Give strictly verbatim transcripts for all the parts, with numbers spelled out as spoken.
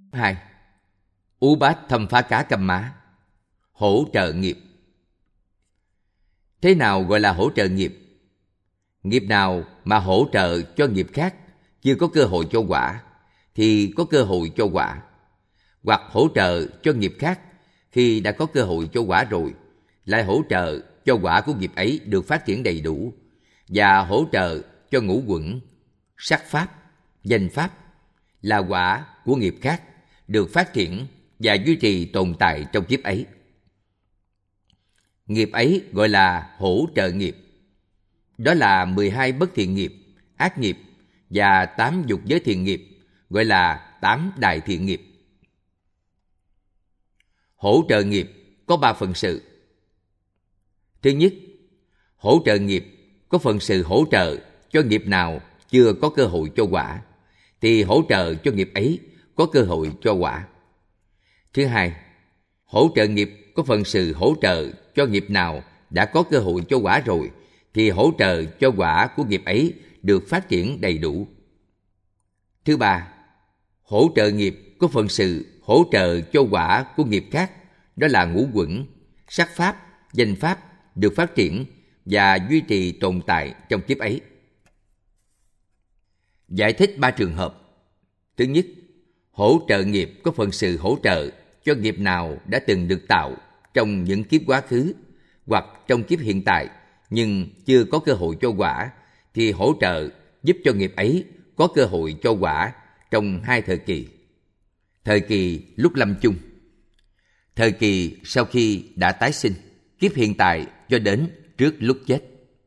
hai. Ú bát thâm phá cá căm má, hỗ trợ nghiệp. Thế nào gọi là hỗ trợ nghiệp? Nghiệp nào mà hỗ trợ cho nghiệp khác chưa có cơ hội cho quả thì có cơ hội cho quả, hoặc hỗ trợ cho nghiệp khác khi đã có cơ hội cho quả rồi, lại hỗ trợ cho quả của nghiệp ấy được phát triển đầy đủ, và hỗ trợ cho ngũ uẩn, sắc pháp, danh pháp là quả của nghiệp khác được phát triển và duy trì tồn tại trong kiếp ấy. Nghiệp ấy gọi là hỗ trợ nghiệp. Đó là mười hai bất thiện nghiệp, ác nghiệp và tám dục giới thiện nghiệp, gọi là tám đại thiện nghiệp. Hỗ trợ nghiệp có ba phần sự. Thứ nhất, hỗ trợ nghiệp có phần sự hỗ trợ cho nghiệp nào chưa có cơ hội cho quả, thì hỗ trợ cho nghiệp ấy có cơ hội cho quả. Thứ hai, hỗ trợ nghiệp có phần sự hỗ trợ cho nghiệp nào đã có cơ hội cho quả rồi, thì hỗ trợ cho quả của nghiệp ấy được phát triển đầy đủ. Thứ ba, hỗ trợ nghiệp có phần sự hỗ trợ cho quả của nghiệp khác, đó là ngũ uẩn, sắc pháp, danh pháp được phát triển và duy trì tồn tại trong kiếp ấy. Giải thích ba trường hợp. Thứ nhất, hỗ trợ nghiệp có phần sự hỗ trợ cho nghiệp nào đã từng được tạo trong những kiếp quá khứ hoặc trong kiếp hiện tại nhưng chưa có cơ hội cho quả, thì hỗ trợ giúp cho nghiệp ấy có cơ hội cho quả trong hai thời kỳ. Thời kỳ lúc lâm chung, thời kỳ sau khi đã tái sinh, kiếp hiện tại cho đến trước lúc chết.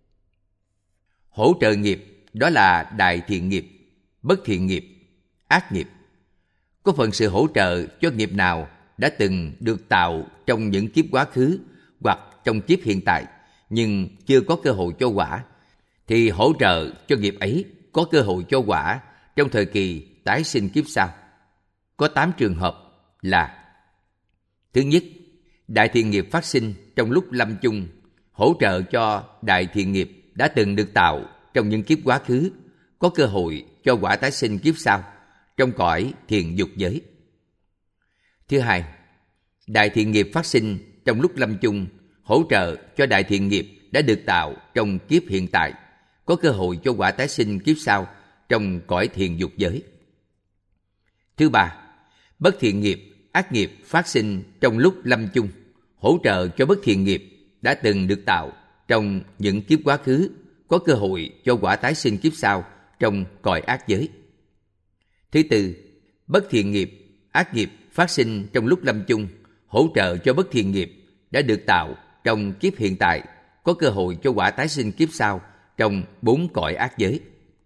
Hỗ trợ nghiệp đó là đại thiện nghiệp, bất thiện nghiệp, ác nghiệp. Có phần sự hỗ trợ cho nghiệp nào đã từng được tạo trong những kiếp quá khứ hoặc trong kiếp hiện tại nhưng chưa có cơ hội cho quả, thì hỗ trợ cho nghiệp ấy có cơ hội cho quả trong thời kỳ tái sinh kiếp sau. Có tám trường hợp là: thứ nhất, đại thiện nghiệp phát sinh trong lúc lâm chung, hỗ trợ cho đại thiện nghiệp đã từng được tạo trong những kiếp quá khứ có cơ hội cho quả tái sinh kiếp sau trong cõi thiền dục giới. Thứ hai, đại thiện nghiệp phát sinh trong lúc lâm chung, hỗ trợ cho đại thiện nghiệp đã được tạo trong kiếp hiện tại có cơ hội cho quả tái sinh kiếp sau trong cõi thiền dục giới. Thứ ba, bất thiện nghiệp, ác nghiệp phát sinh trong lúc lâm chung, hỗ trợ cho bất thiện nghiệp đã từng được tạo trong những kiếp quá khứ có cơ hội cho quả tái sinh kiếp sau trong cõi ác giới. Thứ tư, bất thiện nghiệp, ác nghiệp phát sinh trong lúc lâm chung, hỗ trợ cho bất thiện nghiệp đã được tạo trong kiếp hiện tại có cơ hội cho quả tái sinh kiếp sau trong bốn cõi ác giới.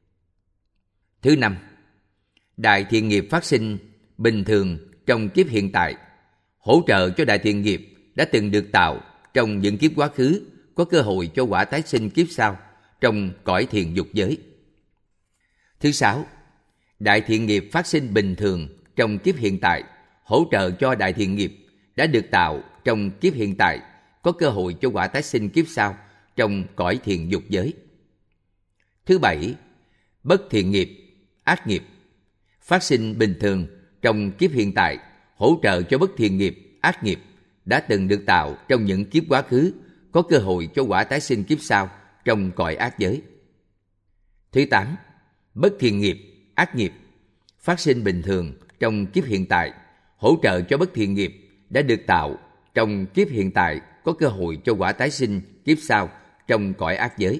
Thứ năm, đại thiện nghiệp phát sinh bình thường trong kiếp hiện tại, hỗ trợ cho đại thiện nghiệp đã từng được tạo trong những kiếp quá khứ có cơ hội cho quả tái sinh kiếp sau trong cõi thiền dục giới. Thứ sáu, đại thiện nghiệp phát sinh bình thường trong kiếp hiện tại, hỗ trợ cho đại thiện nghiệp đã được tạo trong kiếp hiện tại có cơ hội cho quả tái sinh kiếp sau trong cõi thiền dục giới. Thứ bảy, bất thiện nghiệp, ác nghiệp phát sinh bình thường trong kiếp hiện tại, hỗ trợ cho bất thiện nghiệp, ác nghiệp đã từng được tạo trong những kiếp quá khứ có cơ hội cho quả tái sinh kiếp sau trong cõi ác giới. Thứ tám, bất thiện nghiệp, ác nghiệp phát sinh bình thường trong kiếp hiện tại, hỗ trợ cho bất thiện nghiệp đã được tạo trong kiếp hiện tại có cơ hội cho quả tái sinh kiếp sau trong cõi ác giới.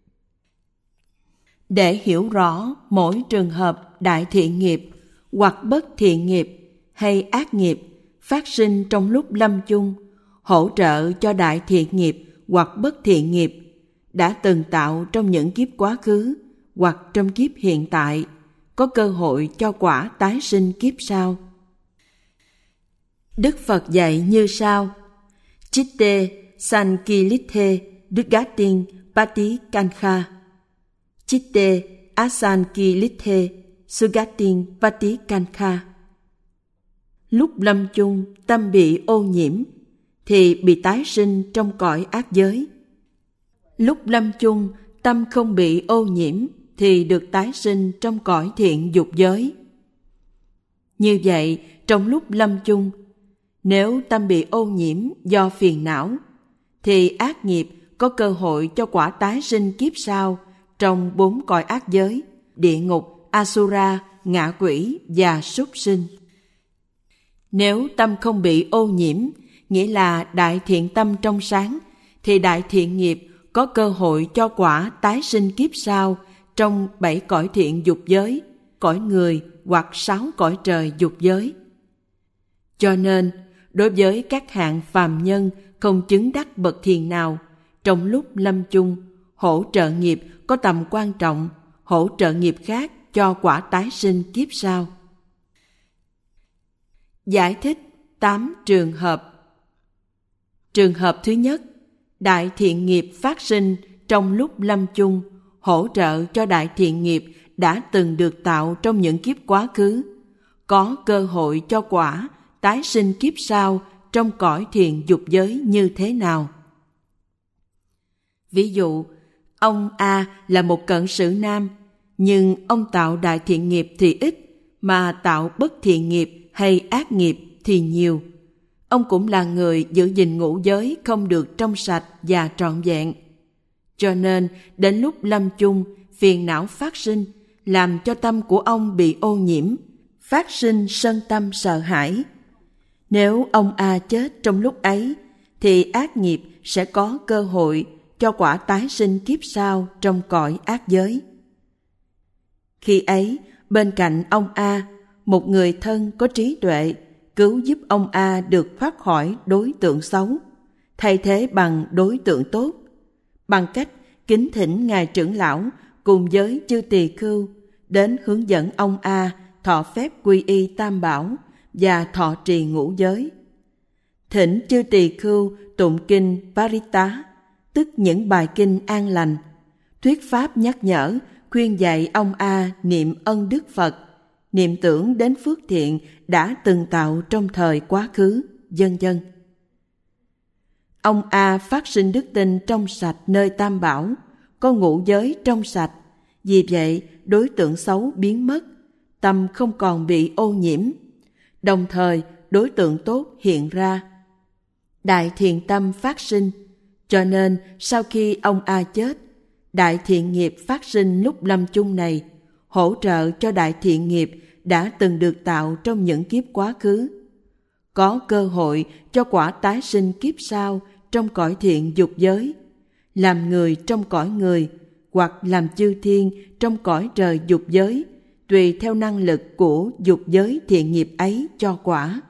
Để hiểu rõ mỗi trường hợp đại thiện nghiệp hoặc bất thiện nghiệp hay ác nghiệp phát sinh trong lúc lâm chung, hỗ trợ cho đại thiện nghiệp hoặc bất thiện nghiệp đã từng tạo trong những kiếp quá khứ hoặc trong kiếp hiện tại có cơ hội cho quả tái sinh kiếp sau. Đức Phật dạy như sau: Chitte sankilithe dugatin patikanha, Chitte asankilithe sugatin patikanha. Lúc lâm chung tâm bị ô nhiễm thì bị tái sinh trong cõi ác giới. Lúc lâm chung tâm không bị ô nhiễm thì được tái sinh trong cõi thiện dục giới. Như vậy, trong lúc lâm chung, nếu tâm bị ô nhiễm do phiền não, thì ác nghiệp có cơ hội cho quả tái sinh kiếp sau trong bốn cõi ác giới, địa ngục, Asura, ngạ quỷ và súc sinh. Nếu tâm không bị ô nhiễm, nghĩa là đại thiện tâm trong sáng, thì đại thiện nghiệp có cơ hội cho quả tái sinh kiếp sau trong bảy cõi thiện dục giới, cõi người hoặc sáu cõi trời dục giới. Cho nên, đối với các hạng phàm nhân không chứng đắc bậc thiền nào, trong lúc lâm chung, hỗ trợ nghiệp có tầm quan trọng, hỗ trợ nghiệp khác cho quả tái sinh kiếp sau. Giải thích tám trường hợp. Trường hợp thứ nhất, đại thiện nghiệp phát sinh trong lúc lâm chung, hỗ trợ cho đại thiện nghiệp đã từng được tạo trong những kiếp quá khứ, có cơ hội cho quả tái sinh kiếp sau trong cõi thiện dục giới như thế nào. Ví dụ, ông A là một cận sự nam, nhưng ông tạo đại thiện nghiệp thì ít, mà tạo bất thiện nghiệp hay ác nghiệp thì nhiều. Ông cũng là người giữ gìn ngũ giới không được trong sạch và trọn vẹn. Cho nên, đến lúc lâm chung, phiền não phát sinh, làm cho tâm của ông bị ô nhiễm, phát sinh sân tâm sợ hãi. Nếu ông A chết trong lúc ấy, thì ác nghiệp sẽ có cơ hội cho quả tái sinh kiếp sau trong cõi ác giới. Khi ấy, bên cạnh ông A, một người thân có trí tuệ cứu giúp ông A được thoát khỏi đối tượng xấu, thay thế bằng đối tượng tốt, bằng cách kính thỉnh Ngài trưởng lão cùng với chư tỳ khưu đến hướng dẫn ông A thọ phép quy y tam bảo và thọ trì ngũ giới. Thỉnh chư tỳ khưu tụng kinh Parita, tức những bài kinh an lành, thuyết pháp nhắc nhở, khuyên dạy ông A niệm ân đức Phật, niệm tưởng đến phước thiện đã từng tạo trong thời quá khứ, vân vân. Ông A phát sinh đức tin trong sạch nơi tam bảo, có ngũ giới trong sạch, vì vậy đối tượng xấu biến mất, tâm không còn bị ô nhiễm. Đồng thời đối tượng tốt hiện ra, đại thiện tâm phát sinh. Cho nên sau khi ông A chết, đại thiện nghiệp phát sinh lúc lâm chung này hỗ trợ cho đại thiện nghiệp đã từng được tạo trong những kiếp quá khứ, có cơ hội cho quả tái sinh kiếp sau trong cõi thiện dục giới, làm người trong cõi người hoặc làm chư thiên trong cõi trời dục giới, tùy theo năng lực của dục giới thiện nghiệp ấy cho quả.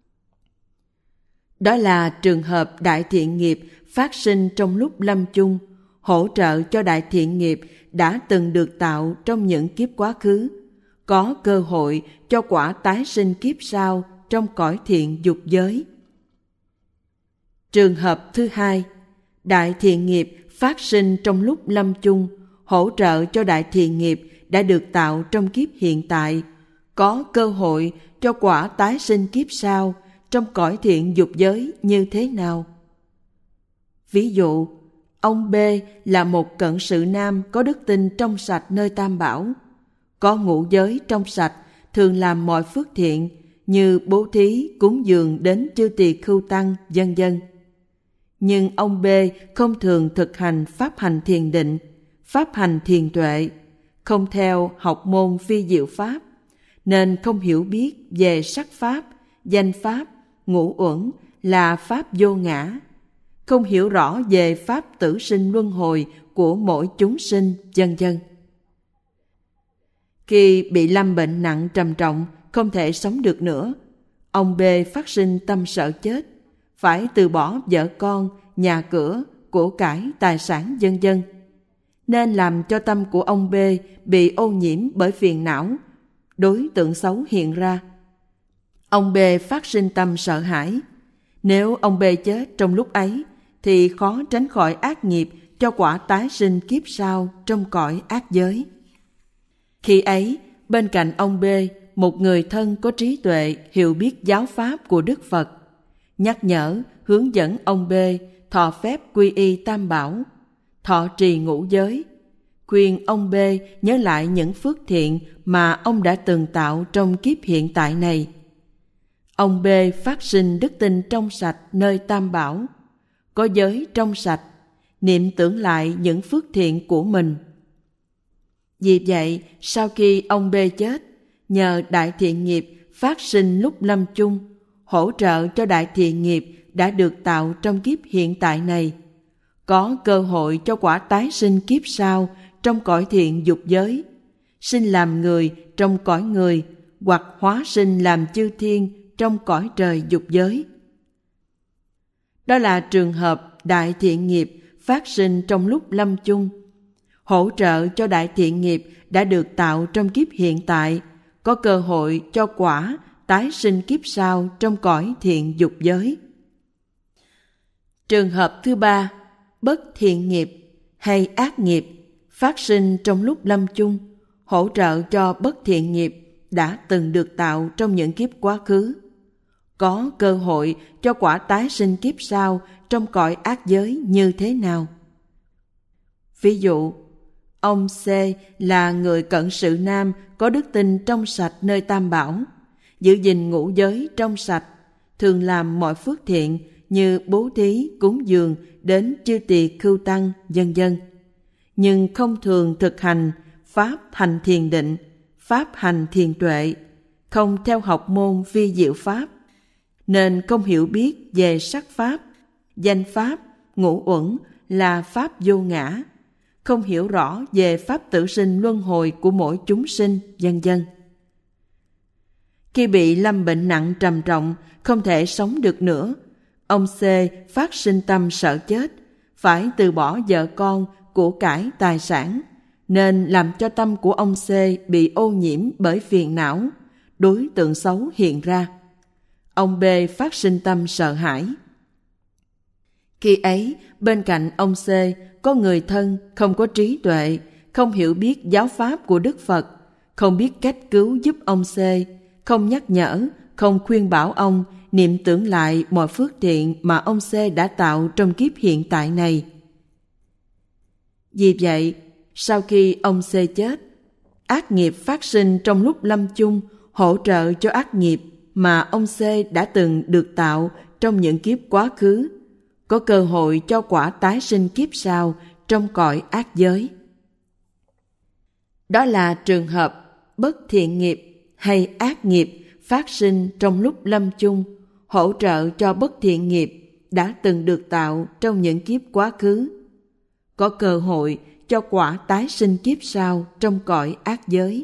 Đó là trường hợp đại thiện nghiệp phát sinh trong lúc lâm chung, hỗ trợ cho đại thiện nghiệp đã từng được tạo trong những kiếp quá khứ, có cơ hội cho quả tái sinh kiếp sau trong cõi thiện dục giới. Trường hợp thứ hai, đại thiện nghiệp phát sinh trong lúc lâm chung, hỗ trợ cho đại thiện nghiệp đã được tạo trong kiếp hiện tại, có cơ hội cho quả tái sinh kiếp sau trong cõi thiện dục giới như thế nào. Ví dụ, ông B là một cận sự nam có đức tin trong sạch nơi tam bảo, có ngũ giới trong sạch, thường làm mọi phước thiện như bố thí, cúng dường đến chư tỳ khưu tăng, vân vân. Nhưng ông B không thường thực hành pháp hành thiền định, pháp hành thiền tuệ, không theo học môn phi diệu pháp, nên không hiểu biết về sắc pháp, danh pháp, ngũ uẩn là pháp vô ngã, không hiểu rõ về pháp tử sinh luân hồi của mỗi chúng sinh, vân vân. Khi bị lâm bệnh nặng trầm trọng, không thể sống được nữa, ông B phát sinh tâm sợ chết, phải từ bỏ vợ con, nhà cửa, của cải, tài sản, vân vân, nên làm cho tâm của ông B bị ô nhiễm bởi phiền não, đối tượng xấu hiện ra. Ông B phát sinh tâm sợ hãi. Nếu ông B chết trong lúc ấy, thì khó tránh khỏi ác nghiệp cho quả tái sinh kiếp sau trong cõi ác giới. Khi ấy, bên cạnh ông B, một người thân có trí tuệ hiểu biết giáo pháp của Đức Phật, nhắc nhở, hướng dẫn ông B thọ phép quy y tam bảo, thọ trì ngũ giới, khuyên ông B nhớ lại những phước thiện mà ông đã từng tạo trong kiếp hiện tại này. Ông B phát sinh đức tin trong sạch nơi Tam Bảo, có giới trong sạch, niệm tưởng lại những phước thiện của mình. Vì vậy, sau khi ông B chết, nhờ đại thiện nghiệp phát sinh lúc lâm chung, hỗ trợ cho đại thiện nghiệp đã được tạo trong kiếp hiện tại này, có cơ hội cho quả tái sinh kiếp sau trong cõi thiện dục giới, sinh làm người trong cõi người, hoặc hóa sinh làm chư thiên trong cõi trời dục giới. Đó là trường hợp đại thiện nghiệp phát sinh trong lúc lâm chung, hỗ trợ cho đại thiện nghiệp đã được tạo trong kiếp hiện tại, có cơ hội cho quả tái sinh kiếp sau trong cõi thiện dục giới. Trường hợp thứ ba, bất thiện nghiệp hay ác nghiệp phát sinh trong lúc lâm chung, hỗ trợ cho bất thiện nghiệp đã từng được tạo trong những kiếp quá khứ, có cơ hội cho quả tái sinh kiếp sau trong cõi ác giới như thế nào. Ví dụ, ông C là người cận sự nam có đức tin trong sạch nơi Tam Bảo, giữ gìn ngũ giới trong sạch, thường làm mọi phước thiện như bố thí, cúng dường đến chư tỳ khưu tăng, vân vân, nhưng không thường thực hành pháp hành thiền định, pháp hành thiền tuệ, không theo học môn vi diệu pháp, nên không hiểu biết về sắc pháp, danh pháp, ngũ uẩn là pháp vô ngã, không hiểu rõ về pháp tử sinh luân hồi của mỗi chúng sinh, vân vân. Khi bị lâm bệnh nặng trầm trọng, không thể sống được nữa, ông C phát sinh tâm sợ chết, phải từ bỏ vợ con, của cải, tài sản, nên làm cho tâm của ông C bị ô nhiễm bởi phiền não, đối tượng xấu hiện ra. Ông B phát sinh tâm sợ hãi. Khi ấy, bên cạnh ông C có người thân không có trí tuệ, không hiểu biết giáo pháp của Đức Phật, không biết cách cứu giúp ông C, không nhắc nhở, không khuyên bảo ông niệm tưởng lại mọi phước thiện mà ông C đã tạo trong kiếp hiện tại này. Vì vậy, sau khi ông C chết, ác nghiệp phát sinh trong lúc lâm chung hỗ trợ cho ác nghiệp mà ông C đã từng được tạo trong những kiếp quá khứ, có cơ hội cho quả tái sinh kiếp sau trong cõi ác giới. Đó là trường hợp bất thiện nghiệp hay ác nghiệp phát sinh trong lúc lâm chung, hỗ trợ cho bất thiện nghiệp đã từng được tạo trong những kiếp quá khứ, có cơ hội cho quả tái sinh kiếp sau trong cõi ác giới.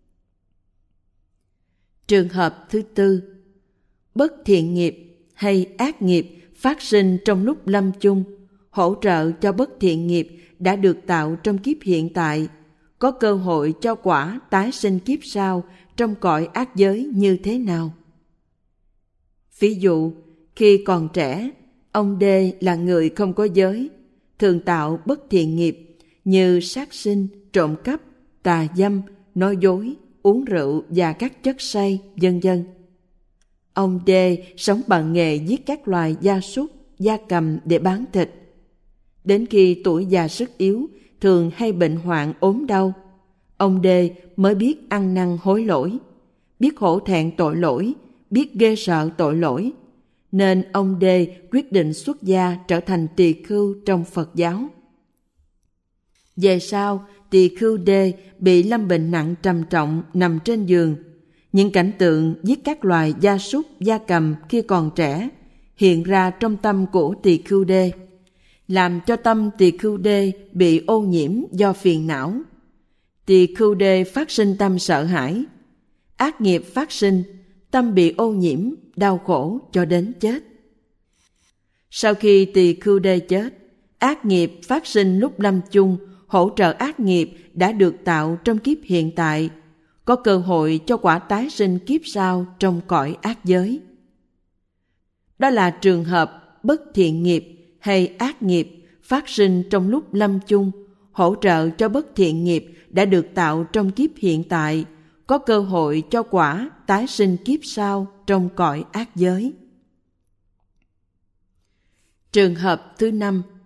Trường hợp thứ tư, bất thiện nghiệp hay ác nghiệp phát sinh trong lúc lâm chung, hỗ trợ cho bất thiện nghiệp đã được tạo trong kiếp hiện tại, có cơ hội cho quả tái sinh kiếp sau trong cõi ác giới như thế nào. Ví dụ, khi còn trẻ, ông D là người không có giới, thường tạo bất thiện nghiệp như sát sinh, trộm cắp, tà dâm, nói dối, uống rượu và các chất say, vân vân. Ông D sống bằng nghề giết các loài gia súc, gia cầm để bán thịt. Đến khi tuổi già sức yếu, thường hay bệnh hoạn ốm đau, ông D mới biết ăn năn hối lỗi, biết hổ thẹn tội lỗi, biết ghê sợ tội lỗi, nên ông D quyết định xuất gia trở thành tỳ khưu trong Phật giáo. Về sau, tỳ khưu D bị lâm bệnh nặng trầm trọng nằm trên giường. Những cảnh tượng giết các loài gia súc, gia cầm khi còn trẻ hiện ra trong tâm của tỳ khưu D, làm cho tâm tỳ khưu D bị ô nhiễm do phiền não. Tỳ khưu D phát sinh tâm sợ hãi, ác nghiệp phát sinh, tâm bị ô nhiễm, đau khổ cho đến chết. Sau khi tỳ khưu D chết, ác nghiệp phát sinh lúc lâm chung hỗ trợ ác nghiệp đã được tạo trong kiếp hiện tại, có cơ hội cho quả tái sinh kiếp sau trong cõi ác giới. Đó là trường hợp bất thiện nghiệp hay ác nghiệp phát sinh trong lúc lâm chung, hỗ trợ cho bất thiện nghiệp đã được tạo trong kiếp hiện tại, có cơ hội cho quả tái sinh kiếp sau trong cõi ác giới. Trường hợp thứ năm,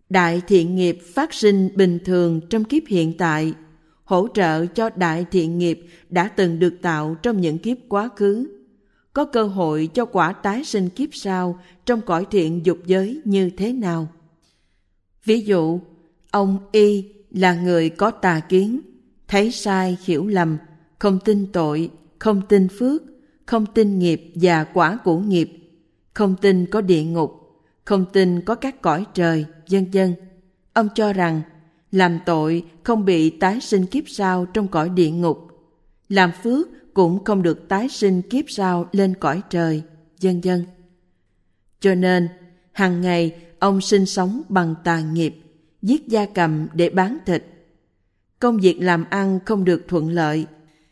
Đại thiện nghiệp phát sinh bình thường trong kiếp hiện tại, hỗ trợ cho đại thiện nghiệp đã từng được tạo trong những kiếp quá khứ, có cơ hội cho quả tái sinh kiếp sau trong cõi thiện dục giới như thế nào. Ví dụ, ông Y là người có tà kiến, thấy sai hiểu lầm, không tin tội, không tin phước, không tin nghiệp và quả của nghiệp, không tin có địa ngục, không tin có các cõi trời, vân vân. Ông cho rằng làm tội không bị tái sinh kiếp sau trong cõi địa ngục, làm phước cũng không được tái sinh kiếp sau lên cõi trời, vân vân. Cho nên, hàng ngày ông sinh sống bằng tà nghiệp, giết gia cầm để bán thịt. Công việc làm ăn không được thuận lợi.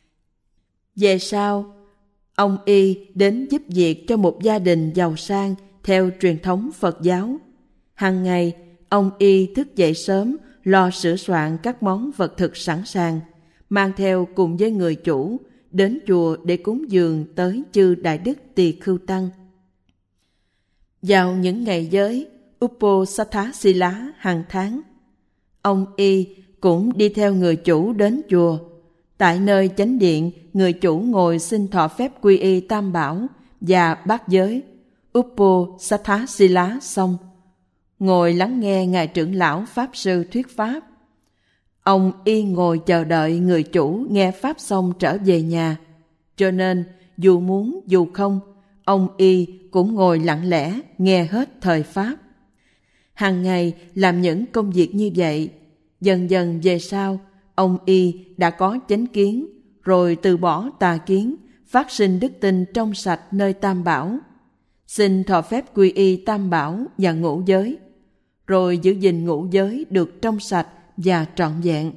Về sau, ông Y đến giúp việc cho một gia đình giàu sang theo truyền thống Phật giáo. Hàng ngày, ông Y thức dậy sớm, lo sửa soạn các món vật thực sẵn sàng, mang theo cùng với người chủ đến chùa để cúng dường tới chư Đại Đức Tỳ Khưu Tăng. Vào những ngày giới Uposatthasila hàng tháng, ông Y cũng đi theo người chủ đến chùa. Tại nơi chánh điện, người chủ ngồi xin thọ phép quy y Tam Bảo và bát giới Uposatthasila xong, ngồi lắng nghe ngài trưởng lão pháp sư thuyết pháp. Ông Y ngồi chờ đợi người chủ nghe pháp xong trở về nhà, cho nên dù muốn dù không, ông Y cũng ngồi lặng lẽ nghe hết thời pháp. Hàng ngày làm những công việc như vậy. Dần dần về sau, ông Y đã có chánh kiến, rồi từ bỏ tà kiến, phát sinh đức tin trong sạch nơi Tam Bảo, xin thọ phép quy y Tam Bảo và ngũ giới, rồi giữ gìn ngũ giới được trong sạch và trọn vẹn.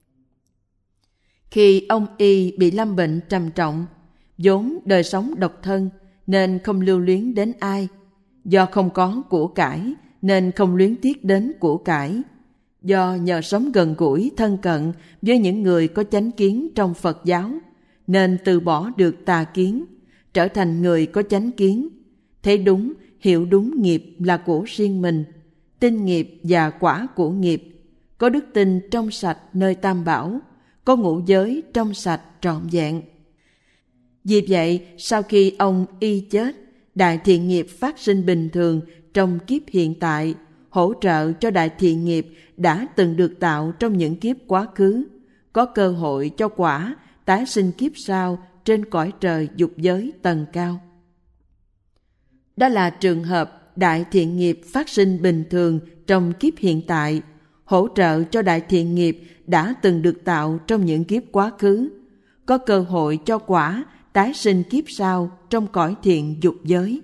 Khi ông Y bị lâm bệnh trầm trọng, vốn đời sống độc thân nên không lưu luyến đến ai, do không có của cải nên không luyến tiếc đến của cải, do nhờ sống gần gũi thân cận với những người có chánh kiến trong Phật giáo nên từ bỏ được tà kiến, trở thành người có chánh kiến, thấy đúng, hiểu đúng nghiệp là của riêng mình, tin nghiệp và quả của nghiệp, có đức tin trong sạch nơi Tam Bảo, có ngũ giới trong sạch trọn vẹn. Vì vậy, sau khi ông Y chết, đại thiện nghiệp phát sinh bình thường trong kiếp hiện tại, hỗ trợ cho đại thiện nghiệp đã từng được tạo trong những kiếp quá khứ, có cơ hội cho quả tái sinh kiếp sau trên cõi trời dục giới tầng cao. Đó là trường hợp đại thiện nghiệp phát sinh bình thường trong kiếp hiện tại, hỗ trợ cho đại thiện nghiệp đã từng được tạo trong những kiếp quá khứ, có cơ hội cho quả tái sinh kiếp sau trong cõi thiện dục giới.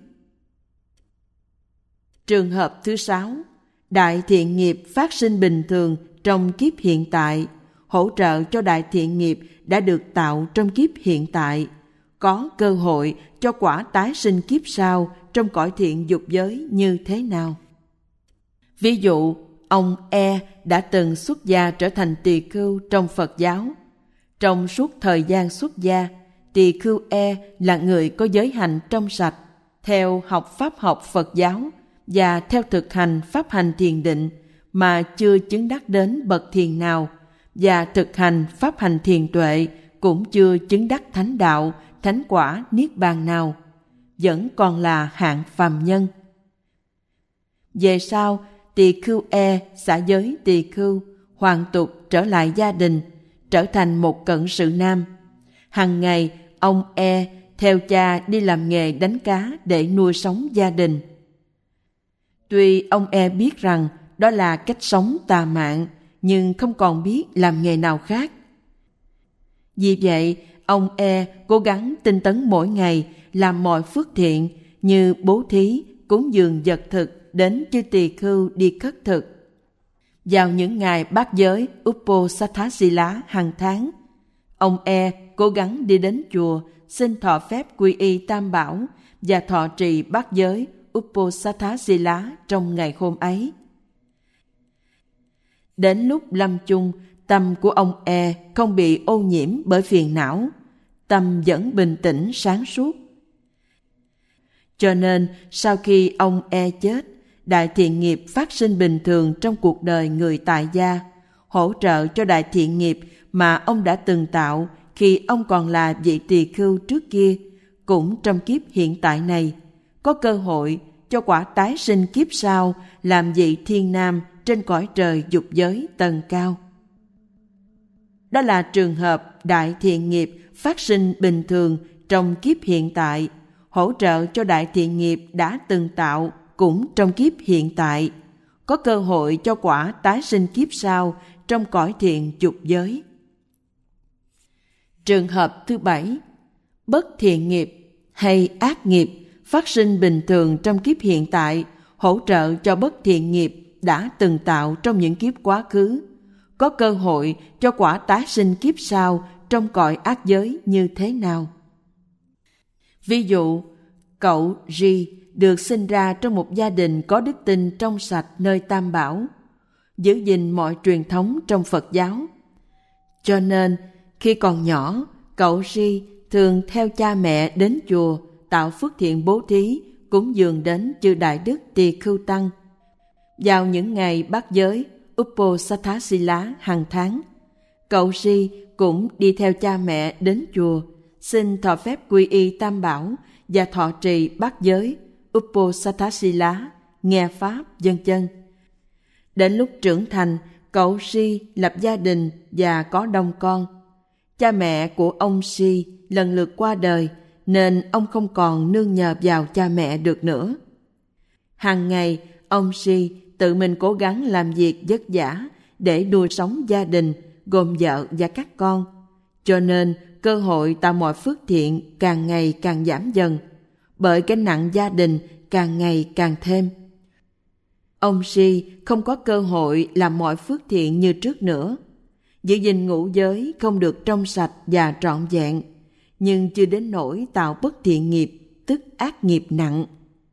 Trường hợp thứ sáu, đại thiện nghiệp phát sinh bình thường trong kiếp hiện tại, hỗ trợ cho đại thiện nghiệp đã được tạo trong kiếp hiện tại, có cơ hội cho quả tái sinh kiếp sau trong cõi thiện dục giới như thế nào. Ví dụ, ông E đã từng xuất gia trở thành tỳ khưu trong Phật giáo. Trong suốt thời gian xuất gia, tỳ khưu E là người có giới hạnh trong sạch, theo học pháp học Phật giáo và theo thực hành pháp hành thiền định mà chưa chứng đắc đến bậc thiền nào, và thực hành pháp hành thiền tuệ cũng chưa chứng đắc thánh đạo, thánh quả niết bàn nào, vẫn còn là hạng phàm nhân. Về sau, tỳ khưu E xả giới tỳ khưu, hoàn tục trở lại gia đình, trở thành một cận sự nam. Hằng ngày, ông E theo cha đi làm nghề đánh cá để nuôi sống gia đình. Tuy ông E biết rằng đó là cách sống tà mạn, nhưng không còn biết làm nghề nào khác. Vì vậy, ông E cố gắng tinh tấn mỗi ngày làm mọi phước thiện như bố thí, cúng dường vật thực đến chư tỳ khưu đi khất thực. Vào những ngày bát giới Uposatthasila hàng tháng, ông E cố gắng đi đến chùa xin thọ phép quy y Tam Bảo và thọ trì bát giới Uposatthasila trong ngày hôm ấy. Đến lúc lâm chung, tâm của ông E không bị ô nhiễm bởi phiền não, tâm vẫn bình tĩnh, sáng suốt. Cho nên, sau khi ông E chết, đại thiện nghiệp phát sinh bình thường trong cuộc đời người tại gia, hỗ trợ cho đại thiện nghiệp mà ông đã từng tạo khi ông còn là vị tỳ khưu trước kia, cũng trong kiếp hiện tại này, có cơ hội cho quả tái sinh kiếp sau làm vị thiên nam trên cõi trời dục giới tầng cao. Đó là trường hợp đại thiện nghiệp phát sinh bình thường trong kiếp hiện tại, hỗ trợ cho đại thiện nghiệp đã từng tạo cũng trong kiếp hiện tại, có cơ hội cho quả tái sinh kiếp sau trong cõi thiện dục giới. Trường hợp thứ bảy, bất thiện nghiệp hay ác nghiệp phát sinh bình thường trong kiếp hiện tại, hỗ trợ cho bất thiện nghiệp đã từng tạo trong những kiếp quá khứ, có cơ hội cho quả tái sinh kiếp sau trong cõi ác giới như thế nào. Ví dụ, cậu Ri được sinh ra trong một gia đình có đức tin trong sạch nơi Tam Bảo, giữ gìn mọi truyền thống trong Phật giáo. Cho nên, khi còn nhỏ, cậu Ri thường theo cha mẹ đến chùa tạo phước thiện bố thí, cúng dường đến chư Đại Đức Tỳ Khưu Tăng. Vào những ngày bát giới Uposatthasila hàng tháng, cậu Ri cũng đi theo cha mẹ đến chùa, xin thọ phép quy y Tam Bảo và thọ trì bát giới Uposatthasila, nghe Pháp, vân vân. Đến lúc trưởng thành, cậu Ri lập gia đình và có đông con. Cha mẹ của ông Ri lần lượt qua đời, nên ông không còn nương nhờ vào cha mẹ được nữa. Hàng ngày, ông Ri tự mình cố gắng làm việc vất vả để nuôi sống gia đình, gồm vợ và các con. Cho nên, cơ hội tạo mọi phước thiện càng ngày càng giảm dần, bởi gánh nặng gia đình càng ngày càng thêm. Ông Ri không có cơ hội làm mọi phước thiện như trước nữa. Giữ gìn ngũ giới không được trong sạch và trọn vẹn, nhưng chưa đến nỗi tạo bất thiện nghiệp, tức ác nghiệp nặng.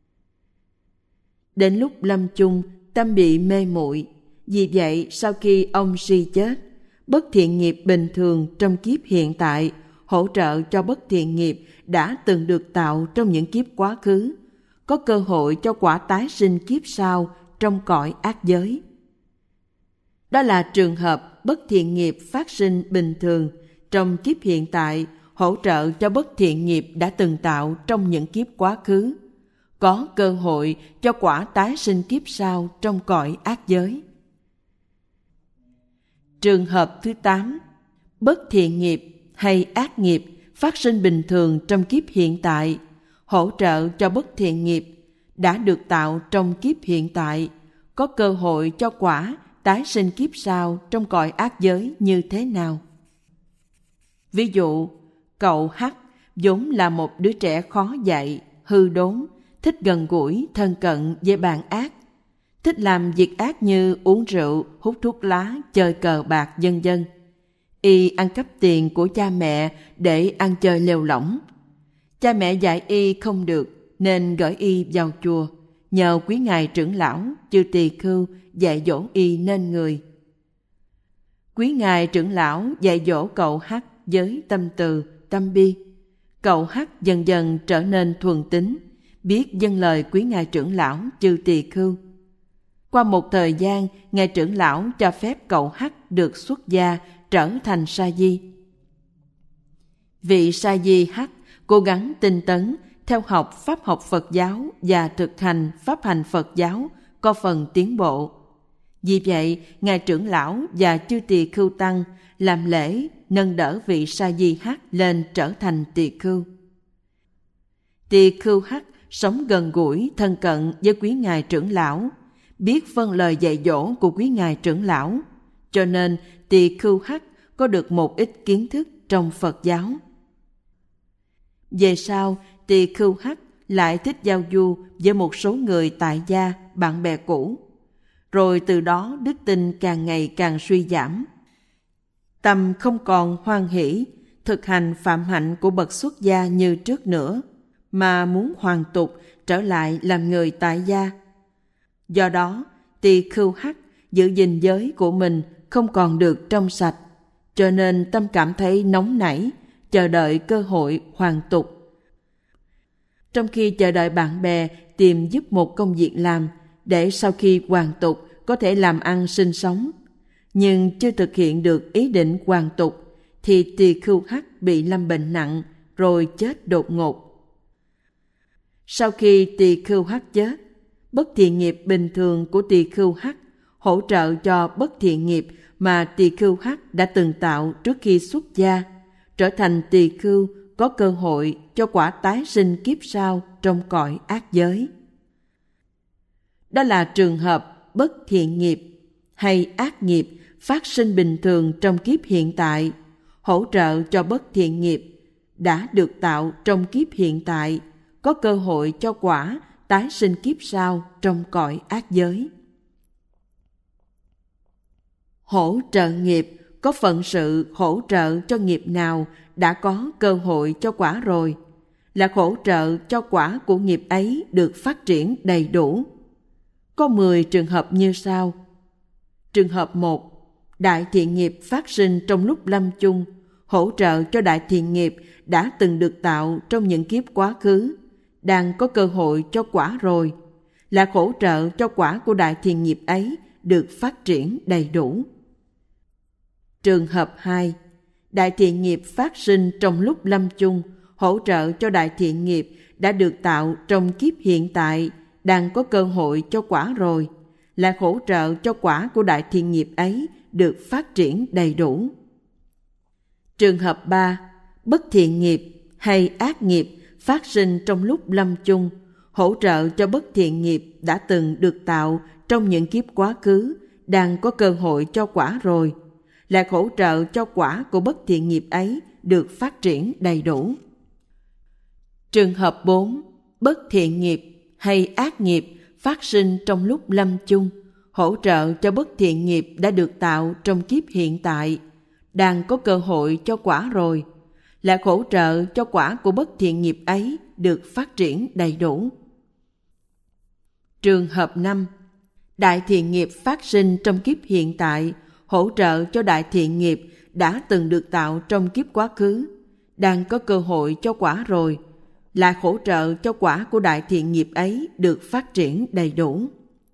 Đến lúc lâm chung, tâm bị mê muội. Vì vậy, sau khi ông Ri chết, bất thiện nghiệp bình thường trong kiếp hiện tại hỗ trợ cho bất thiện nghiệp đã từng được tạo trong những kiếp quá khứ, có cơ hội cho quả tái sinh kiếp sau trong cõi ác giới. Đó là trường hợp bất thiện nghiệp phát sinh bình thường trong kiếp hiện tại, hỗ trợ cho bất thiện nghiệp đã từng tạo trong những kiếp quá khứ, có cơ hội cho quả tái sinh kiếp sau trong cõi ác giới. Trường hợp thứ tám, bất thiện nghiệp hay ác nghiệp phát sinh bình thường trong kiếp hiện tại, hỗ trợ cho bất thiện nghiệp đã được tạo trong kiếp hiện tại, có cơ hội cho quả tái sinh kiếp sau trong cõi ác giới như thế nào. Ví dụ, cậu Hắc vốn là một đứa trẻ khó dạy, hư đốn, thích gần gũi, thân cận với bạn ác, thích làm việc ác như uống rượu, hút thuốc lá, chơi cờ bạc, vân vân. Y ăn cắp tiền của cha mẹ để ăn chơi lêu lỏng. Cha mẹ dạy y không được nên gửi y vào chùa, nhờ quý ngài trưởng lão chư tỳ khưu dạy dỗ y nên người. Quý ngài trưởng lão dạy dỗ cậu Hắc với tâm từ, tâm bi. Cậu Hắc dần dần trở nên thuần tín, biết dâng lời quý ngài trưởng lão chư tỳ khưu. Qua một thời gian, ngài trưởng lão cho phép cậu Hắc được xuất gia trở thành sa di. Vị sa di Hắc cố gắng tinh tấn theo học pháp học Phật giáo và thực hành pháp hành Phật giáo, có phần tiến bộ. Vì vậy, ngài trưởng lão và chư tỳ khưu tăng làm lễ nâng đỡ vị sa di Hắc lên trở thành tỳ khưu. Tỳ khưu Hắc sống gần gũi, thân cận với quý ngài trưởng lão, biết vâng lời dạy dỗ của quý ngài trưởng lão, cho nên tỳ khưu Hắc có được một ít kiến thức trong Phật giáo. Về sau, tỳ khưu Hắc lại thích giao du với một số người tại gia, bạn bè cũ. Rồi từ đó đức tin càng ngày càng suy giảm. Tâm không còn hoan hỷ, thực hành phạm hạnh của bậc xuất gia như trước nữa, mà muốn hoàn tục trở lại làm người tại gia. Do đó, tỳ khưu Hắc giữ gìn giới của mình không còn được trong sạch, cho nên tâm cảm thấy nóng nảy, chờ đợi cơ hội hoàn tục. Trong khi chờ đợi bạn bè tìm giúp một công việc làm, để sau khi hoàn tục có thể làm ăn sinh sống, nhưng chưa thực hiện được ý định hoàn tục thì tỳ khưu hắc bị lâm bệnh nặng rồi chết đột ngột. Sau khi tỳ khưu hắc chết, bất thiện nghiệp bình thường của tỳ khưu hắc hỗ trợ cho bất thiện nghiệp mà tỳ khưu hắc đã từng tạo trước khi xuất gia, trở thành tỳ khưu có cơ hội cho quả tái sinh kiếp sau trong cõi ác giới. Đó là trường hợp bất thiện nghiệp hay ác nghiệp phát sinh bình thường trong kiếp hiện tại, hỗ trợ cho bất thiện nghiệp đã được tạo trong kiếp hiện tại có cơ hội cho quả tái sinh kiếp sau trong cõi ác giới. Hỗ trợ nghiệp có phận sự hỗ trợ cho nghiệp nào đã có cơ hội cho quả rồi, là hỗ trợ cho quả của nghiệp ấy được phát triển đầy đủ. Có mười trường hợp như sau. Trường hợp một, đại thiện nghiệp phát sinh trong lúc lâm chung, hỗ trợ cho đại thiện nghiệp đã từng được tạo trong những kiếp quá khứ, đang có cơ hội cho quả rồi, là hỗ trợ cho quả của đại thiện nghiệp ấy được phát triển đầy đủ. Trường hợp hai, đại thiện nghiệp phát sinh trong lúc lâm chung, hỗ trợ cho đại thiện nghiệp đã được tạo trong kiếp hiện tại, đang có cơ hội cho quả rồi, là hỗ trợ cho quả của đại thiện nghiệp ấy được phát triển đầy đủ. Trường hợp ba, bất thiện nghiệp hay ác nghiệp phát sinh trong lúc lâm chung, hỗ trợ cho bất thiện nghiệp đã từng được tạo trong những kiếp quá khứ, đang có cơ hội cho quả rồi, là hỗ trợ cho quả của bất thiện nghiệp ấy được phát triển đầy đủ. Trường hợp bốn, bất thiện nghiệp hay ác nghiệp phát sinh trong lúc lâm chung, hỗ trợ cho bất thiện nghiệp đã được tạo trong kiếp hiện tại, đang có cơ hội cho quả rồi, là hỗ trợ cho quả của bất thiện nghiệp ấy được phát triển đầy đủ. Trường hợp năm, đại thiện nghiệp phát sinh trong kiếp hiện tại, hỗ trợ cho đại thiện nghiệp đã từng được tạo trong kiếp quá khứ, đang có cơ hội cho quả rồi, là hỗ trợ cho quả của đại thiện nghiệp ấy được phát triển đầy đủ.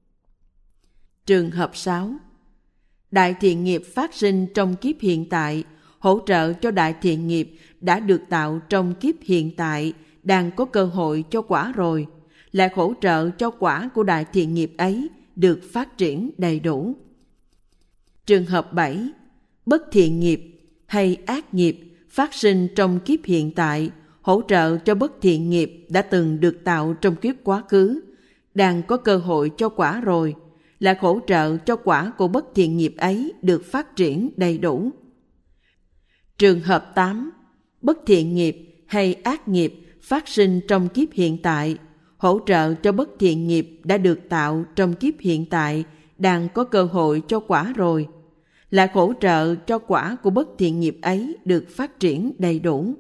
Trường hợp sáu, đại thiện nghiệp phát sinh trong kiếp hiện tại, hỗ trợ cho đại thiện nghiệp đã được tạo trong kiếp hiện tại, đang có cơ hội cho quả rồi, là hỗ trợ cho quả của đại thiện nghiệp ấy được phát triển đầy đủ. Trường hợp bảy, bất thiện nghiệp hay ác nghiệp phát sinh trong kiếp hiện tại, hỗ trợ cho bất thiện nghiệp đã từng được tạo trong kiếp quá khứ, đang có cơ hội cho quả rồi, là hỗ trợ cho quả của bất thiện nghiệp ấy được phát triển đầy đủ. Trường hợp tám, bất thiện nghiệp hay ác nghiệp phát sinh trong kiếp hiện tại, hỗ trợ cho bất thiện nghiệp đã được tạo trong kiếp hiện tại, đang có cơ hội cho quả rồi, là hỗ trợ cho quả của bất thiện nghiệp ấy được phát triển đầy đủ.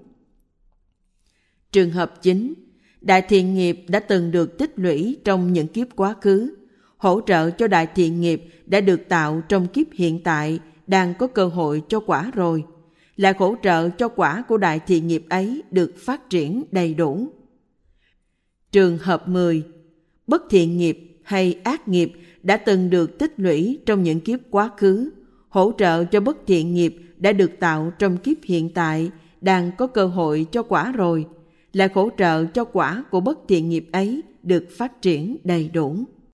Trường hợp chín, đại thiện nghiệp đã từng được tích lũy trong những kiếp quá khứ, hỗ trợ cho đại thiện nghiệp đã được tạo trong kiếp hiện tại, đang có cơ hội cho quả rồi, là hỗ trợ cho quả của đại thiện nghiệp ấy được phát triển đầy đủ. Trường hợp mười, bất thiện nghiệp hay ác nghiệp đã từng được tích lũy trong những kiếp quá khứ, hỗ trợ cho bất thiện nghiệp đã được tạo trong kiếp hiện tại, đang có cơ hội cho quả rồi, là hỗ trợ cho quả của bất thiện nghiệp ấy được phát triển đầy đủ.